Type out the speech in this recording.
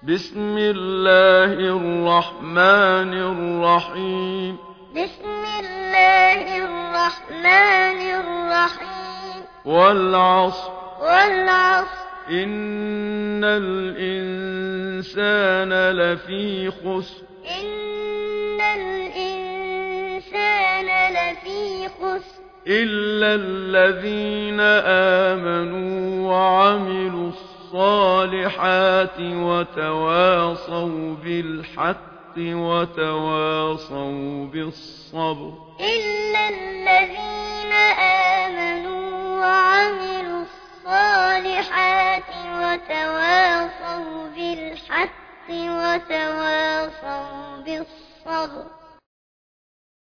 بسم الله الرحمن الرحيم. بسم الله الرحمن الرحيم. والعصر. والعصر. إن الإنسان لفي خسر. إن الإنسان لفي خسر. إلا الذين آمنوا وعملوا الصالحات وتواصوا بالحق وتواصوا بالصبر. إلا الذين آمنوا وعملوا الصالحات وتواصوا بالحق وتواصوا